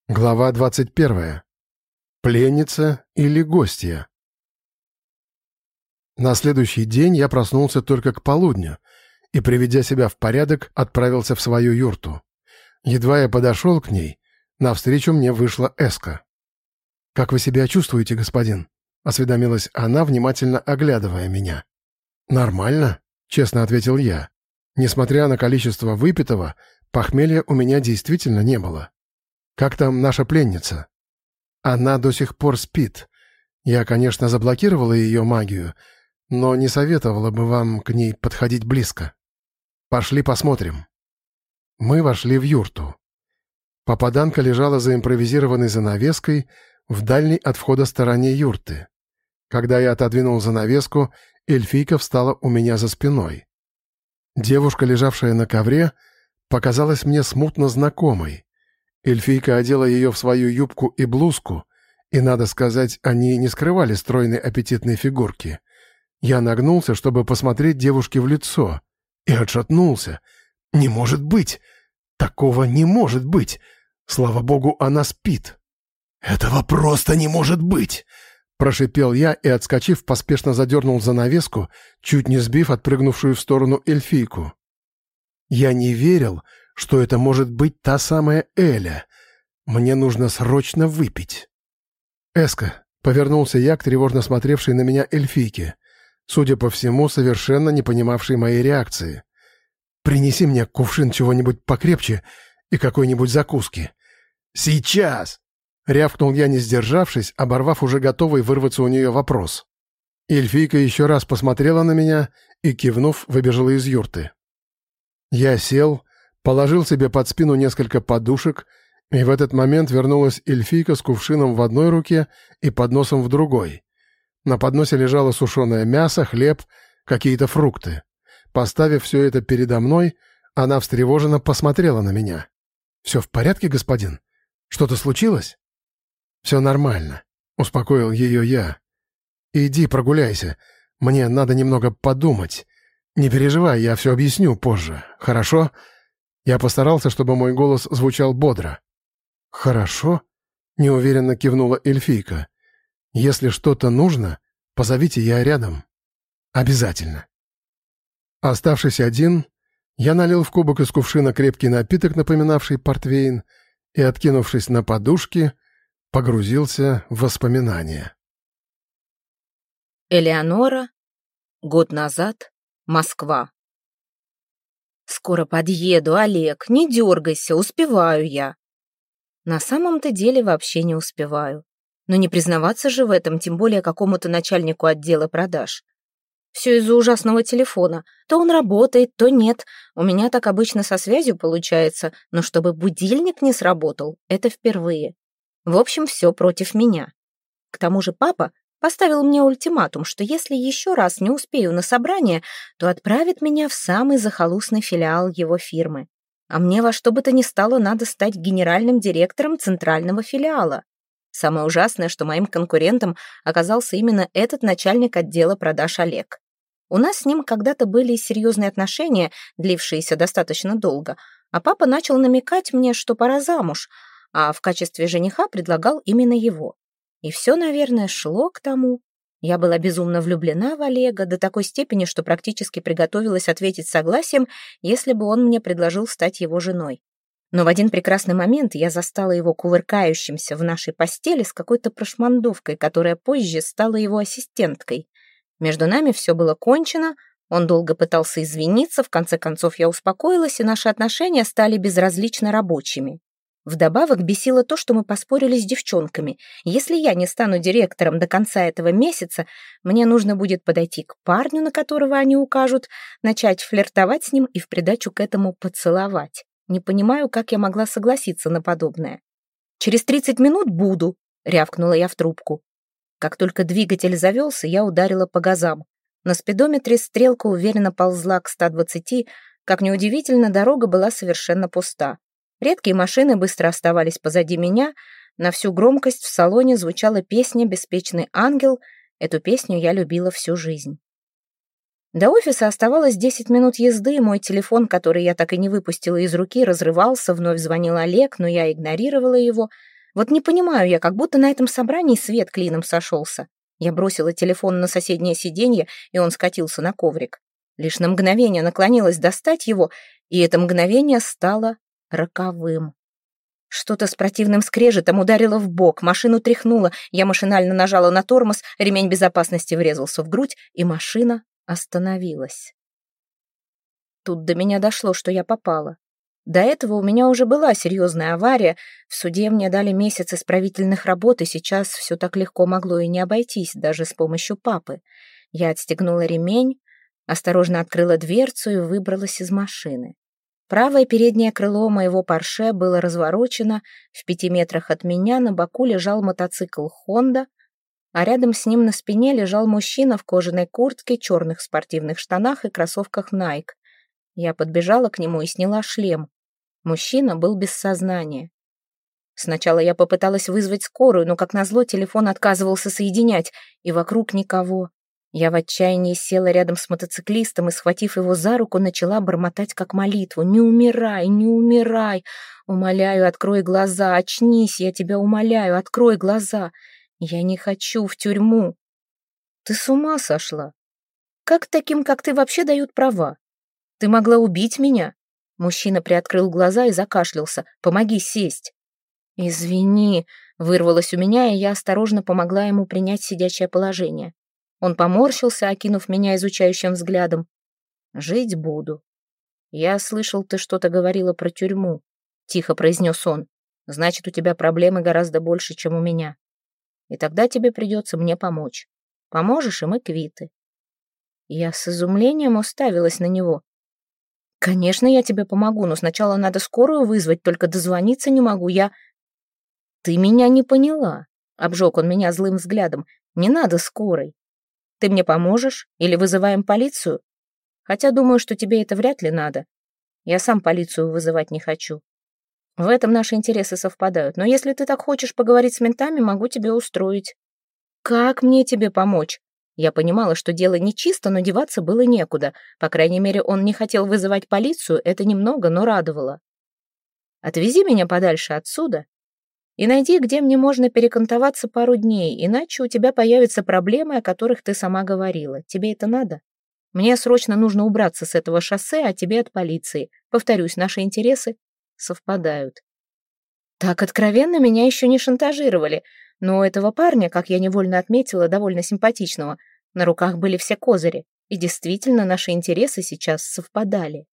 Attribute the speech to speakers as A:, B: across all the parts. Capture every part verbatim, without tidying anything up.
A: Глава двадцать первая. Пленница или гостья? На следующий день я проснулся только к полудню и, приведя себя в порядок, отправился в свою юрту. Едва я подошел к ней, навстречу мне вышла Эска. «Как вы себя чувствуете, господин?» — осведомилась она, внимательно оглядывая меня. «Нормально», — честно ответил я. Несмотря на количество выпитого, похмелья у меня действительно не было. «Как там наша пленница?» «Она до сих пор спит. Я, конечно, заблокировала ее магию, но не советовала бы вам к ней подходить близко. Пошли посмотрим». Мы вошли в юрту. Попаданка лежала за импровизированной занавеской в дальней от входа стороне юрты. Когда я отодвинул занавеску, эльфийка встала у меня за спиной. Девушка, лежавшая на ковре, показалась мне смутно знакомой. Эльфийка одела ее в свою юбку и блузку, и, надо сказать, они не скрывали стройной аппетитной фигурки. Я нагнулся, чтобы посмотреть девушке в лицо, и отшатнулся. «Не может быть! Такого не может быть! Слава богу, она спит!» «Этого просто не может быть!» — прошипел я и, отскочив, поспешно задернул занавеску, чуть не сбив отпрыгнувшую в сторону эльфийку. Я не верил, что это может быть та самая Эля. Мне нужно срочно выпить. «Эска», — повернулся я к тревожно смотревшей на меня эльфийке, судя по всему, совершенно не понимавшей моей реакции. «Принеси мне кувшин чего-нибудь покрепче и какой-нибудь закуски». «Сейчас!» — рявкнул я, не сдержавшись, оборвав уже готовый вырваться у нее вопрос. Эльфийка еще раз посмотрела на меня и, кивнув, выбежала из юрты. Я сел, положил себе под спину несколько подушек, и в этот момент вернулась эльфийка с кувшином в одной руке и подносом в другой. На подносе лежало сушеное мясо, хлеб, какие-то фрукты. Поставив все это передо мной, она встревоженно посмотрела на меня. «Все в порядке, господин? Что-то случилось?» «Все нормально», — успокоил ее я. «Иди прогуляйся, мне надо немного подумать. Не переживай, я все объясню позже, хорошо?» Я постарался, чтобы мой голос звучал бодро. «Хорошо», — неуверенно кивнула эльфийка. «Если что-то нужно, позовите, я рядом. Обязательно». Оставшись один, я налил в кубок из кувшина крепкий напиток, напоминавший портвейн, и, откинувшись на подушки, погрузился в воспоминания.
B: Элеонора. Год назад. Москва. «Скоро подъеду, Олег, не дергайся, успеваю я». На самом-то деле вообще не успеваю. Но не признаваться же в этом, тем более какому-то начальнику отдела продаж. Все из-за ужасного телефона. То он работает, то нет. У меня так обычно со связью получается, но чтобы будильник не сработал, это впервые. В общем, все против меня. К тому же папа поставил мне ультиматум, что если еще раз не успею на собрание, то отправит меня в самый захолустный филиал его фирмы. А мне во что бы то ни стало надо стать генеральным директором центрального филиала. Самое ужасное, что моим конкурентом оказался именно этот начальник отдела продаж Олег. У нас с ним когда-то были серьезные отношения, длившиеся достаточно долго, а папа начал намекать мне, что пора замуж, а в качестве жениха предлагал именно его. И все, наверное, шло к тому. Я была безумно влюблена в Олега до такой степени, что практически приготовилась ответить согласием, если бы он мне предложил стать его женой. Но в один прекрасный момент я застала его кувыркающимся в нашей постели с какой-то прошмандовкой, которая позже стала его ассистенткой. Между нами все было кончено, он долго пытался извиниться, в конце концов я успокоилась, и наши отношения стали безразлично рабочими. Вдобавок бесило то, что мы поспорили с девчонками. Если я не стану директором до конца этого месяца, мне нужно будет подойти к парню, на которого они укажут, начать флиртовать с ним и в придачу к этому поцеловать. Не понимаю, как я могла согласиться на подобное. «Через тридцать минут буду», — рявкнула я в трубку. Как только двигатель завелся, я ударила по газам. На спидометре стрелка уверенно ползла к ста двадцати, как неудивительно, дорога была совершенно пуста. Редкие машины быстро оставались позади меня, на всю громкость в салоне звучала песня «Беспечный ангел», эту песню я любила всю жизнь. До офиса оставалось десять минут езды, мой телефон, который я так и не выпустила из руки, разрывался, вновь звонил Олег, но я игнорировала его. Вот не понимаю я, как будто на этом собрании свет клином сошелся. Я бросила телефон на соседнее сиденье, и он скатился на коврик. Лишь на мгновение наклонилась достать его, и это мгновение стало роковым. Что-то с противным скрежетом ударило в бок, машину тряхнуло, я машинально нажала на тормоз, ремень безопасности врезался в грудь, и машина остановилась. Тут до меня дошло, что я попала. До этого у меня уже была серьезная авария, в суде мне дали месяц исправительных работ, и сейчас все так легко могло и не обойтись, даже с помощью папы. Я отстегнула ремень, осторожно открыла дверцу и выбралась из машины. Правое переднее крыло моего Порше было разворочено, в пяти метрах от меня на боку лежал мотоцикл «Хонда», а рядом с ним на спине лежал мужчина в кожаной куртке, черных спортивных штанах и кроссовках Nike. Я подбежала к нему и сняла шлем. Мужчина был без сознания. Сначала я попыталась вызвать скорую, но, как назло, телефон отказывался соединять, и вокруг никого. Я в отчаянии села рядом с мотоциклистом и, схватив его за руку, начала бормотать как молитву. «Не умирай, не умирай! Умоляю, открой глаза, очнись, я тебя умоляю, открой глаза! Я не хочу в тюрьму!» «Ты с ума сошла? Как таким, как ты, вообще дают права? Ты могла убить меня?» Мужчина приоткрыл глаза и закашлялся. «Помоги сесть!» «Извини», — вырвалось у меня, и я осторожно помогла ему принять сидячее положение. Он поморщился, окинув меня изучающим взглядом. «Жить буду». «Я слышал, ты что-то говорила про тюрьму», — тихо произнес он. «Значит, у тебя проблемы гораздо больше, чем у меня. И тогда тебе придется мне помочь. Поможешь, и мы квиты». Я с изумлением уставилась на него. «Конечно, я тебе помогу, но сначала надо скорую вызвать, только дозвониться не могу, я...» «Ты меня не поняла», — обжег он меня злым взглядом. «Не надо скорой. Ты мне поможешь или вызываем полицию? Хотя думаю, что тебе это вряд ли надо. Я сам полицию вызывать не хочу. В этом наши интересы совпадают, но если ты так хочешь поговорить с ментами, могу тебе устроить». «Как мне тебе помочь?» Я понимала, что дело нечисто, но деваться было некуда. По крайней мере, он не хотел вызывать полицию, это немного, но радовало. «Отвези меня подальше отсюда и найди, где мне можно перекантоваться пару дней, иначе у тебя появятся проблемы, о которых ты сама говорила. Тебе это надо? Мне срочно нужно убраться с этого шоссе, а тебе от полиции. Повторюсь, наши интересы совпадают». Так откровенно меня еще не шантажировали, но у этого парня, как я невольно отметила, довольно симпатичного, на руках были все козыри, и действительно наши интересы сейчас совпадали.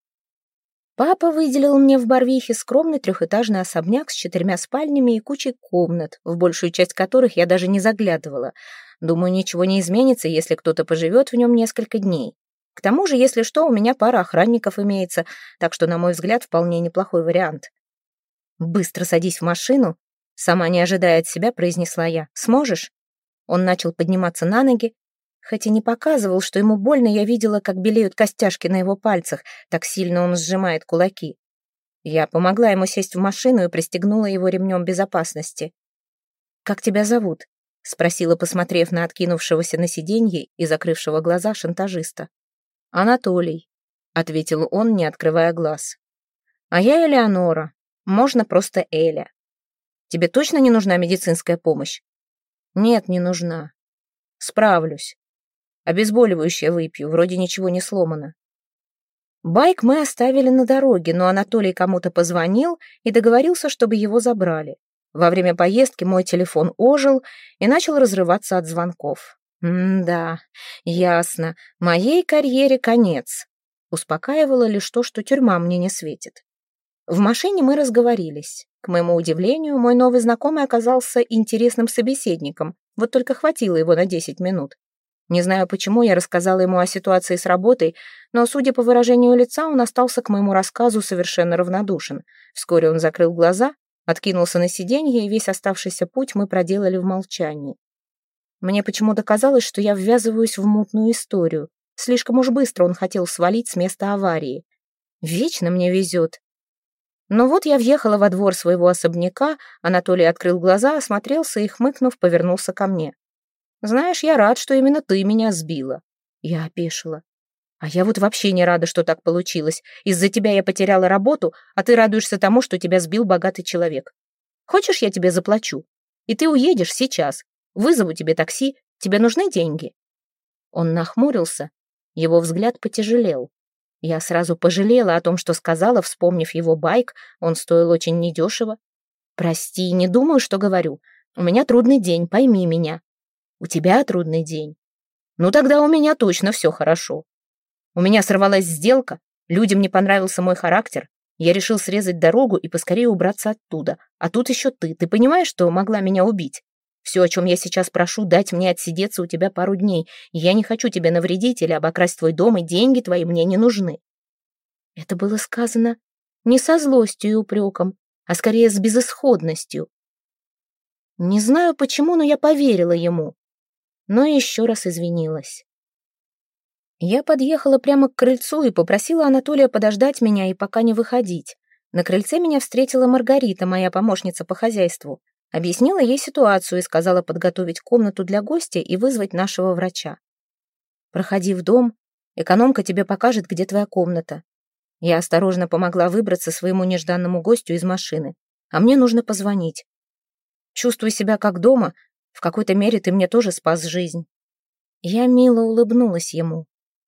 B: Папа выделил мне в Барвихе скромный трехэтажный особняк с четырьмя спальнями и кучей комнат, в большую часть которых я даже не заглядывала. Думаю, ничего не изменится, если кто-то поживет в нем несколько дней. К тому же, если что, у меня пара охранников имеется, так что, на мой взгляд, вполне неплохой вариант. «Быстро садись в машину», — сама не ожидая от себя, произнесла я. «Сможешь?» Он начал подниматься на ноги. Хотя не показывал, что ему больно, я видела, как белеют костяшки на его пальцах, так сильно он сжимает кулаки. Я помогла ему сесть в машину и пристегнула его ремнем безопасности. «Как тебя зовут?» — спросила, посмотрев на откинувшегося на сиденье и закрывшего глаза шантажиста. «Анатолий», — ответил он, не открывая глаз. «А я Элеонора. Можно просто Эля. Тебе точно не нужна медицинская помощь?» «Нет, не нужна. Справлюсь. Обезболивающее выпью, вроде ничего не сломано». Байк мы оставили на дороге, но Анатолий кому-то позвонил и договорился, чтобы его забрали. Во время поездки мой телефон ожил и начал разрываться от звонков. М-да, ясно, моей карьере конец. Успокаивало лишь то, что тюрьма мне не светит. В машине мы разговорились. К моему удивлению, мой новый знакомый оказался интересным собеседником, вот только хватило его на десять минут. Не знаю, почему я рассказала ему о ситуации с работой, но, судя по выражению лица, он остался к моему рассказу совершенно равнодушен. Вскоре он закрыл глаза, откинулся на сиденье, и весь оставшийся путь мы проделали в молчании. Мне почему-то казалось, что я ввязываюсь в мутную историю. Слишком уж быстро он хотел свалить с места аварии. Вечно мне везет. Но вот я въехала во двор своего особняка, Анатолий открыл глаза, осмотрелся и, хмыкнув, повернулся ко мне. «Знаешь, я рад, что именно ты меня сбила». Я опешила. «А я вот вообще не рада, что так получилось. Из-за тебя я потеряла работу, а ты радуешься тому, что тебя сбил богатый человек. Хочешь, я тебе заплачу? И ты уедешь сейчас. Вызову тебе такси. Тебе нужны деньги?» Он нахмурился. Его взгляд потяжелел. Я сразу пожалела о том, что сказала, вспомнив его байк. Он стоил очень недешево. «Прости, не думаю, что говорю. У меня трудный день, пойми меня». «У тебя трудный день?» «Ну тогда у меня точно все хорошо. У меня сорвалась сделка, людям не понравился мой характер. Я решил срезать дорогу и поскорее убраться оттуда. А тут еще ты. Ты понимаешь, что могла меня убить? Все, о чем я сейчас прошу, дать мне отсидеться у тебя пару дней. Я не хочу тебе навредить или обокрасть твой дом, и деньги твои мне не нужны». Это было сказано не со злостью и упреком, а скорее с безысходностью. Не знаю почему, но я поверила ему, но еще раз извинилась. Я подъехала прямо к крыльцу и попросила Анатолия подождать меня и пока не выходить. На крыльце меня встретила Маргарита, моя помощница по хозяйству. Объяснила ей ситуацию и сказала подготовить комнату для гостя и вызвать нашего врача. «Проходи в дом, экономка тебе покажет, где твоя комната». Я осторожно помогла выбраться своему нежданному гостю из машины. «А мне нужно позвонить. Чувствую себя как дома, в какой-то мере ты мне тоже спас жизнь». Я мило улыбнулась ему.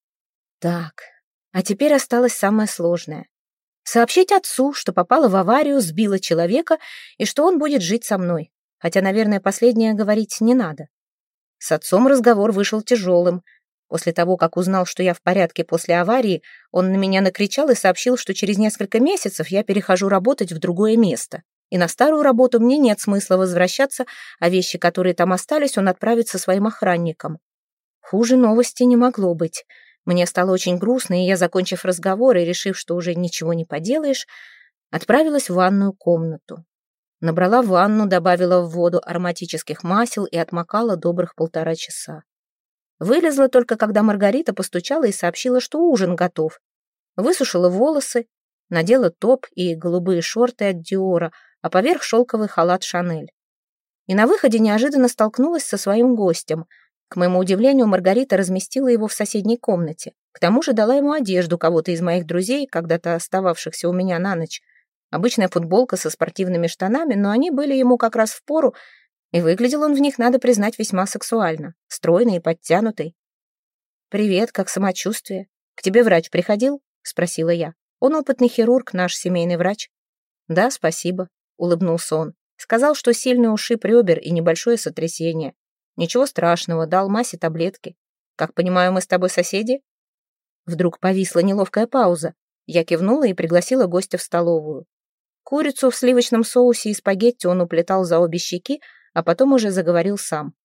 B: Так, а теперь осталось самое сложное. Сообщить отцу, что попала в аварию, сбила человека и что он будет жить со мной. Хотя, наверное, последнее говорить не надо. С отцом разговор вышел тяжелым. После того, как узнал, что я в порядке после аварии, он на меня накричал и сообщил, что через несколько месяцев я перехожу работать в другое место. И на старую работу мне нет смысла возвращаться, а вещи, которые там остались, он отправит со своим охранником. Хуже новости не могло быть. Мне стало очень грустно, и я, закончив разговор и решив, что уже ничего не поделаешь, отправилась в ванную комнату. Набрала ванну, добавила в воду ароматических масел и отмокала добрых полтора часа. Вылезла только, когда Маргарита постучала и сообщила, что ужин готов. Высушила волосы, надела топ и голубые шорты от Диора, а поверх шелковый халат Шанель. И на выходе неожиданно столкнулась со своим гостем. К моему удивлению, Маргарита разместила его в соседней комнате. К тому же дала ему одежду кого-то из моих друзей, когда-то остававшихся у меня на ночь. Обычная футболка со спортивными штанами, но они были ему как раз впору, и выглядел он в них, надо признать, весьма сексуально, стройный и подтянутый. «Привет, как самочувствие? К тебе врач приходил?» — спросила я. «Он опытный хирург, наш семейный врач». «Да, спасибо», — улыбнулся он. Сказал, что сильный ушиб ребер и небольшое сотрясение. Ничего страшного, дал Масе таблетки. Как понимаю, мы с тобой соседи?» Вдруг повисла неловкая пауза. Я кивнула и пригласила гостя в столовую. Курицу в сливочном соусе и спагетти он уплетал за обе щеки, а потом уже заговорил сам.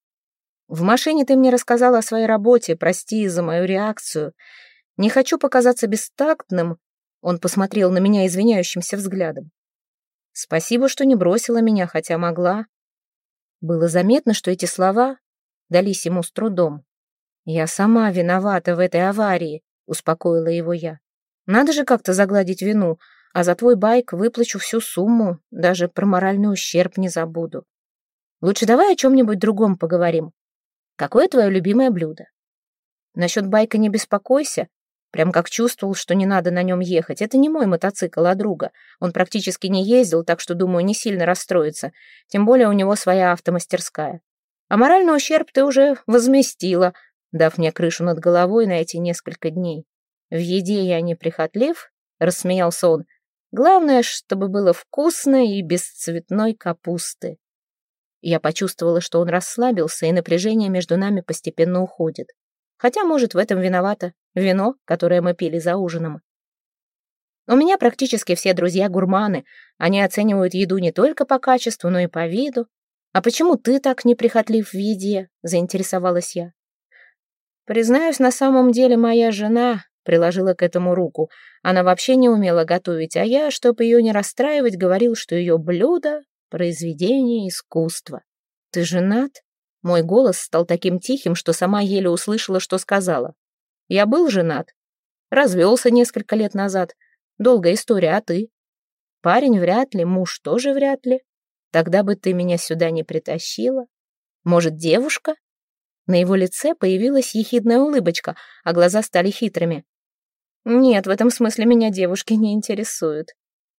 B: «В машине ты мне рассказала о своей работе, прости за мою реакцию. Не хочу показаться бестактным», — он посмотрел на меня извиняющимся взглядом. «Спасибо, что не бросила меня, хотя могла». Было заметно, что эти слова дались ему с трудом. «Я сама виновата в этой аварии», — успокоила его я. «Надо же как-то загладить вину, а за твой байк выплачу всю сумму, даже про моральный ущерб не забуду. Лучше давай о чем-нибудь другом поговорим. Какое твое любимое блюдо? Насчет байка не беспокойся, прям как чувствовал, что не надо на нем ехать. Это не мой мотоцикл, а друга. Он практически не ездил, так что, думаю, не сильно расстроится, тем более у него своя автомастерская. А моральный ущерб ты уже возместила, дав мне крышу над головой на эти несколько дней. В еде я не прихотлив», — рассмеялся он. «Главное, чтобы было вкусно и без цветной капусты». Я почувствовала, что он расслабился, и напряжение между нами постепенно уходит. Хотя, может, в этом виновато вино, которое мы пили за ужином. У меня практически все друзья гурманы. Они оценивают еду не только по качеству, но и по виду. «А почему ты так неприхотлив в еде?» — заинтересовалась я. «Признаюсь, на самом деле моя жена приложила к этому руку. Она вообще не умела готовить, а я, чтобы ее не расстраивать, говорил, что ее блюдо — произведение искусства. Ты женат?» Мой голос стал таким тихим, что сама еле услышала, что сказала. «Я был женат. Развелся несколько лет назад. Долгая история, а ты?» «Парень вряд ли, муж тоже вряд ли. Тогда бы ты меня сюда не притащила. Может, девушка?» На его лице появилась ехидная улыбочка, а глаза стали хитрыми. «Нет, в этом смысле меня девушки не интересуют».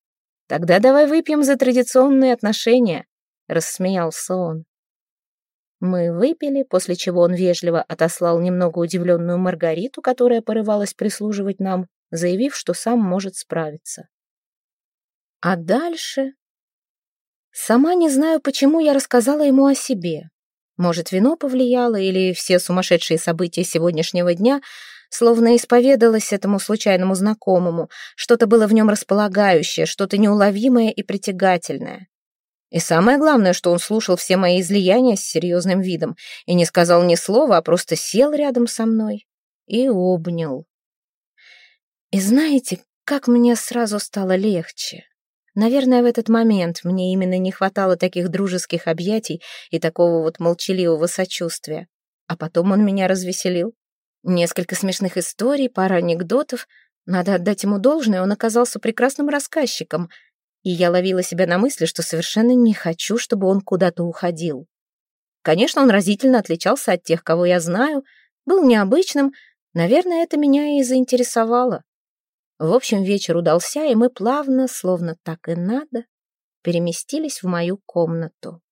B: Тогда давай выпьем за традиционные отношения», — рассмеялся он. Мы выпили, после чего он вежливо отослал немного удивленную Маргариту, которая порывалась прислуживать нам, заявив, что сам может справиться. А дальше... Сама не знаю, почему я рассказала ему о себе. Может, вино повлияло, или все сумасшедшие события сегодняшнего дня, словно исповедалась этому случайному знакомому, что-то было в нем располагающее, что-то неуловимое и притягательное. И самое главное, что он слушал все мои излияния с серьезным видом и не сказал ни слова, а просто сел рядом со мной и обнял. И знаете, как мне сразу стало легче? Наверное, в этот момент мне именно не хватало таких дружеских объятий и такого вот молчаливого сочувствия. А потом он меня развеселил. Несколько смешных историй, пара анекдотов. Надо отдать ему должное, он оказался прекрасным рассказчиком. И я ловила себя на мысли, что совершенно не хочу, чтобы он куда-то уходил. Конечно, он разительно отличался от тех, кого я знаю, был необычным. Наверное, это меня и заинтересовало. В общем, вечер удался, и мы плавно, словно так и надо, переместились в мою комнату.